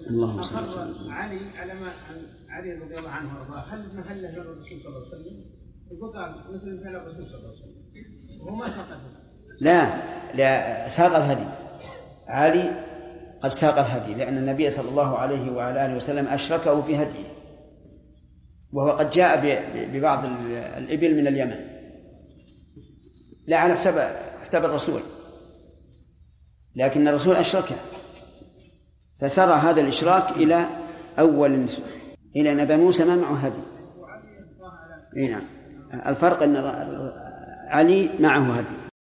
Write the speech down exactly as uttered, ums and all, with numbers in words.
اللهم صل أقر وسلم. علي على ما علي رضي الله عنه وارضاه، هل محله للرسول صلى الله عليه وسلم؟ وقال مثل فعل الرسول صلى الله عليه وسلم وهو ما سقط. لا لا ساق الهدي، علي قد ساق الهدي لأن النبي صلى الله عليه وعلى آله وسلم أشركه في هديه، وهو قد جاء ببعض الإبل من اليمن لا على حساب حساب الرسول، لكن الرسول أشركه فسرى هذا الإشراك إلى أول إلى نبي موسى ما معه هدي. نعم الفرق أن علي معه هدي.